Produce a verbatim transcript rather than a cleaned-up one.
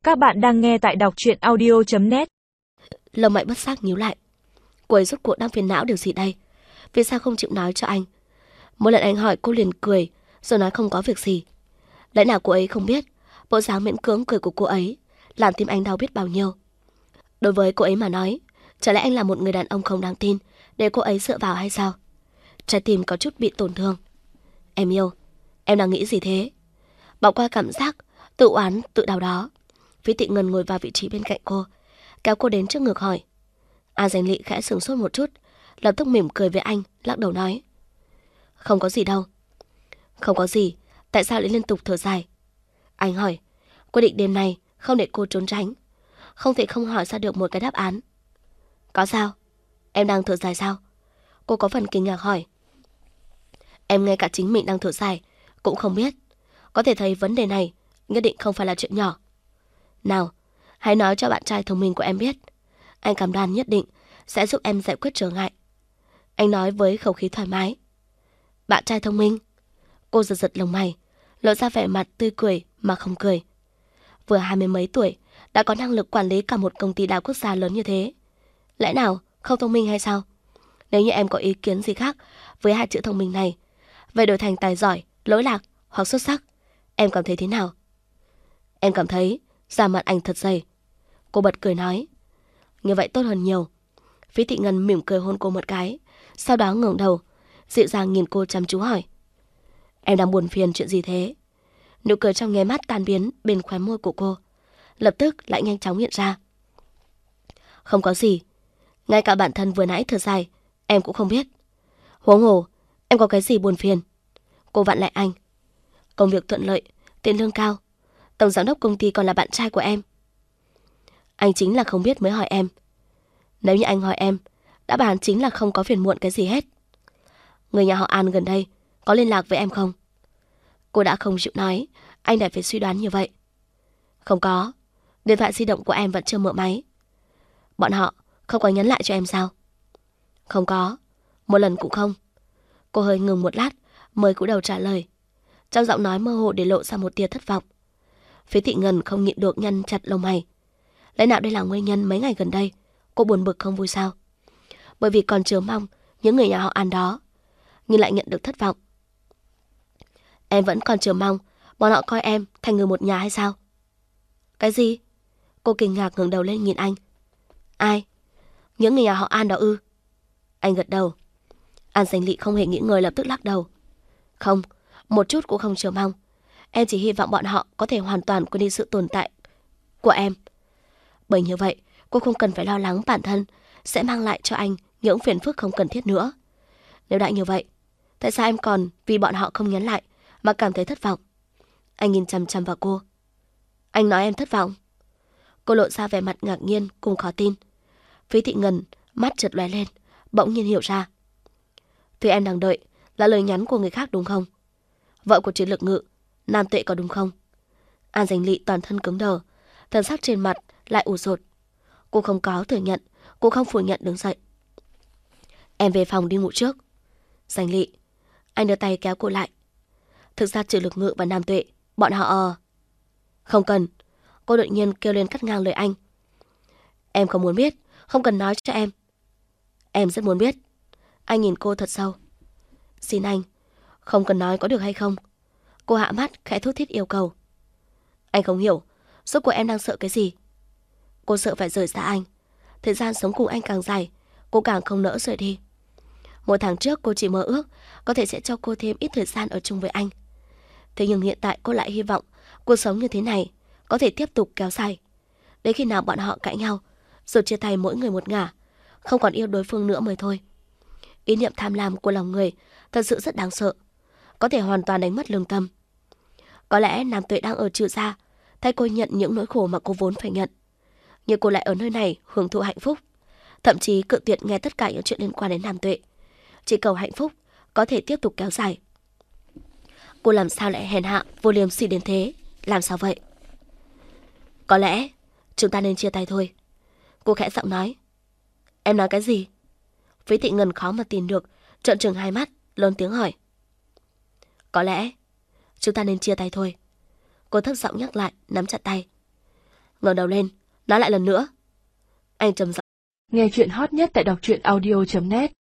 Các bạn đang nghe tại đọc truyện audio chấm net. Lông mày bất giác nhíu lại. Cô ấy rốt cuộc đang phiền não điều gì đây? Vì sao không chịu nói cho anh? Mỗi lần anh hỏi cô liền cười, rồi nói không có việc gì. Lẽ nào cô ấy không biết bộ dáng miễn cưỡng cười của cô ấy làm tim anh đau biết bao nhiêu. Đối với cô ấy mà nói, chả lẽ anh là một người đàn ông không đáng tin để cô ấy dựa vào hay sao? Trái tim có chút bị tổn thương. Em yêu, em đang nghĩ gì thế? Bỏ qua cảm giác tự oán tự đau đó, Phí Thị Ngân ngồi vào vị trí bên cạnh cô, kéo cô đến trước ngực hỏi. A Dành Lị khẽ sửng sốt một chút, lập tức mỉm cười với anh, lắc đầu nói. Không có gì đâu. Không có gì, tại sao lại liên tục thở dài? Anh hỏi, quyết định đêm nay không để cô trốn tránh, không thể không hỏi ra được một cái đáp án. Có sao? Em đang thở dài sao? Cô có phần kinh ngạc hỏi. Em ngay cả chính mình đang thở dài cũng không biết. Có thể thấy vấn đề này nhất định không phải là chuyện nhỏ. Nào, hãy nói cho bạn trai thông minh của em biết. Anh cam đoan nhất định sẽ giúp em giải quyết trở ngại. Anh nói với khẩu khí thoải mái. Bạn trai thông minh? Cô giật giật lông mày, lộ ra vẻ mặt tươi cười mà không cười. Vừa hai mươi mấy tuổi đã có năng lực quản lý cả một công ty đa quốc gia lớn như thế, lẽ nào không thông minh hay sao? Nếu như em có ý kiến gì khác với hai chữ thông minh này, vậy đổi thành tài giỏi, lỗi lạc hoặc xuất sắc, em cảm thấy thế nào? Em cảm thấy da mặt anh thật dày. Cô bật cười nói. Như vậy tốt hơn nhiều. Phí Thị Ngân mỉm cười hôn cô một cái, sau đó ngẩng đầu, dịu dàng nhìn cô chăm chú hỏi. Em đang buồn phiền chuyện gì thế? Nụ cười trong nháy mắt tan biến bên khóe môi của cô, lập tức lại nhanh chóng hiện ra. Không có gì. Ngay cả bản thân vừa nãy thở dài em cũng không biết. Huống hồ, em có cái gì buồn phiền? Cô vặn lại anh. Công việc thuận lợi, tiền lương cao, tổng giám đốc công ty còn là bạn trai của em. Anh chính là không biết mới hỏi em. Nếu như anh hỏi em, đáp án chính là không có phiền muộn cái gì hết. Người nhà họ An gần đây có liên lạc với em không? Cô đã không chịu nói, anh lại phải suy đoán như vậy. Không có, điện thoại di động của em vẫn chưa mở máy. Bọn họ không có nhắn lại cho em sao? Không có, một lần cũng không. Cô hơi ngừng một lát mới cúi đầu trả lời, trong giọng nói mơ hồ để lộ ra một tia thất vọng. Phí Thị Ngân không nhịn được nhăn chặt lông mày. Lẽ nào đây là nguyên nhân mấy ngày gần đây cô buồn bực không vui sao? Bởi vì còn chờ mong những người nhà họ An đó, nhưng lại nhận được thất vọng. Em vẫn còn chờ mong bọn họ coi em thành người một nhà hay sao? Cái gì? Cô kinh ngạc ngẩng đầu lên nhìn anh. Ai? Những người nhà họ An đó ư? Anh gật đầu. An Dành Lị không hề nghĩ ngợi lập tức lắc đầu. Không, một chút cũng không chờ mong. Em chỉ hy vọng bọn họ có thể hoàn toàn quên đi sự tồn tại của em. Bởi như vậy, cô không cần phải lo lắng bản thân sẽ mang lại cho anh những phiền phức không cần thiết nữa. Nếu đã như vậy, tại sao em còn vì bọn họ không nhắn lại mà cảm thấy thất vọng? Anh nhìn chằm chằm vào cô. Anh nói em thất vọng? Cô lộ ra vẻ mặt ngạc nhiên cùng khó tin. Phí Thị Ngân mắt chợt lóe lên, bỗng nhiên hiểu ra. Thứ em đang đợi là lời nhắn của người khác đúng không? Vợ của Chiến Lực Ngự, Nam Tuệ có đúng không? An Dành Lị toàn thân cứng đờ, thần sắc trên mặt lại ủ rột. Cô không có thừa nhận, cô không phủ nhận đứng dậy. Em về phòng đi ngủ trước. Dành Lị. Anh đưa tay kéo cô lại. Thực ra Chiến Lực Ngự và Nam Tuệ, bọn họ... Không cần. Cô đột nhiên kêu lên cắt ngang lời anh. Em không muốn biết, không cần nói cho em. Em rất muốn biết. Anh nhìn cô thật sâu. Xin anh, không cần nói có được hay không? Cô hạ mắt khẽ thút thít yêu cầu. Anh không hiểu, rốt cuộc em đang sợ cái gì? Cô sợ phải rời xa anh. Thời gian sống cùng anh càng dài, cô càng không nỡ rời đi. Một tháng trước cô chỉ mơ ước có thể sẽ cho cô thêm ít thời gian ở chung với anh. Thế nhưng hiện tại cô lại hy vọng cuộc sống như thế này có thể tiếp tục kéo dài. Đến khi nào bọn họ cãi nhau, rồi chia tay mỗi người một ngả, không còn yêu đối phương nữa mới thôi. Ý niệm tham lam của lòng người thật sự rất đáng sợ, có thể hoàn toàn đánh mất lương tâm. Có lẽ Nam Tuệ đang ở trừ gia, thay cô nhận những nỗi khổ mà cô vốn phải nhận. Nhưng cô lại ở nơi này hưởng thụ hạnh phúc, thậm chí cự tuyệt nghe tất cả những chuyện liên quan đến Nam Tuệ, chỉ cầu hạnh phúc có thể tiếp tục kéo dài. Cô làm sao lại hèn hạ, vô liêm sỉ đến thế? Làm sao vậy? Có lẽ chúng ta nên chia tay thôi. Cô khẽ giọng nói. Em nói cái gì? Phí Thị Ngân khó mà tin được, trợn trừng hai mắt, lớn tiếng hỏi. Có lẽ chúng ta nên chia tay thôi. Cô thấp giọng nhắc lại, nắm chặt tay. ngẩng đầu lên, nói lại lần nữa. Anh trầm giọng. Nghe chuyện hot nhất tại đọc truyện audio chấm net.